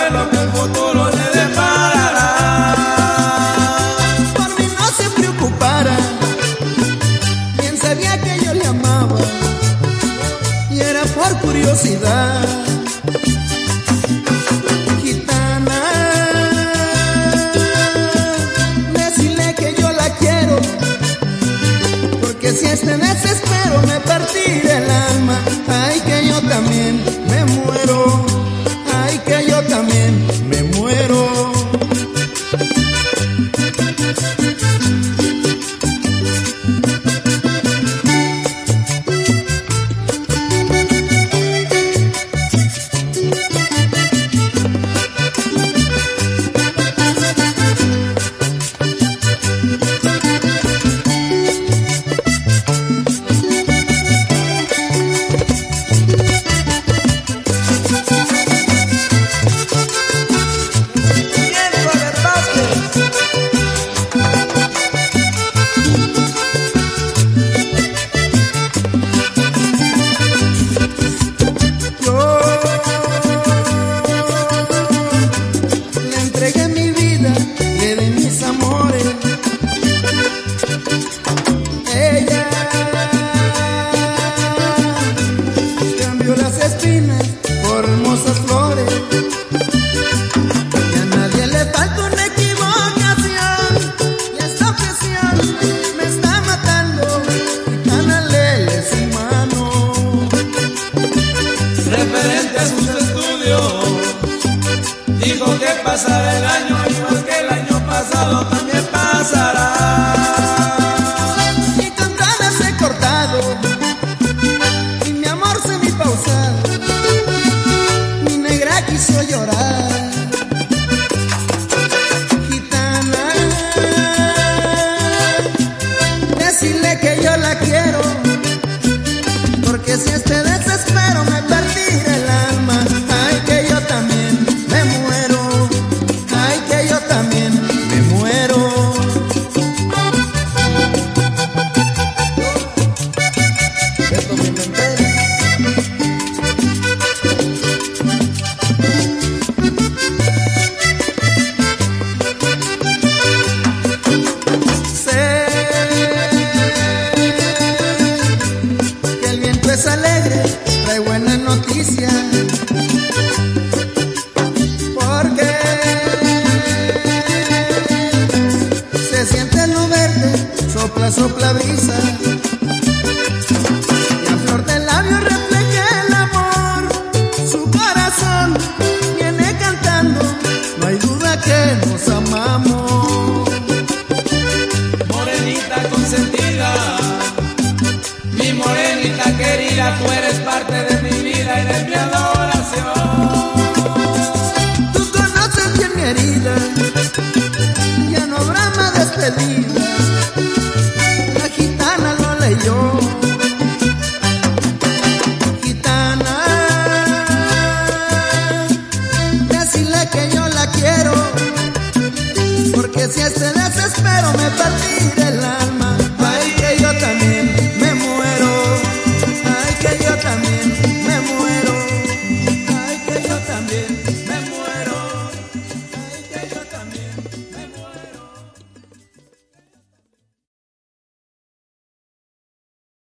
sabe lo que el futuro le deparará. Por mí no se preocupara, bien sabía que yo le amaba y era por curiosidad. Gitana, decirle que yo la quiero, porque si este desespero me partirá el alma. Ay, que yo también me muero, ay, que yo también me muero. Las espinas por hermosas flores, y a nadie le falta una equivocación, y esta presión me está matando. Gitana, léele su mano. Referente a sus estudios, dijo que pasará el año, igual que el año pasado también pasará. Y con ganas he cortado, y mi amor semipausado, mi negra quiso llorar. Gitana, decirle que yo la quiero, porque si este desespero me partirá el alma. Ay, que yo también me muero, ay, que yo también me muero. Esto me inventé. Sé que el viento es alegre, trae buena noticia, porque se siente lo verde, sopla, sopla brisa, y a flor de labio refleja el amor. Su corazón viene cantando, no hay duda que nos amamos. Morenita consentida, mi morenita querida, tú eres parte de mi vida y de mi adoración. Tú conoces bien mi herida, ya no habrá más despedida.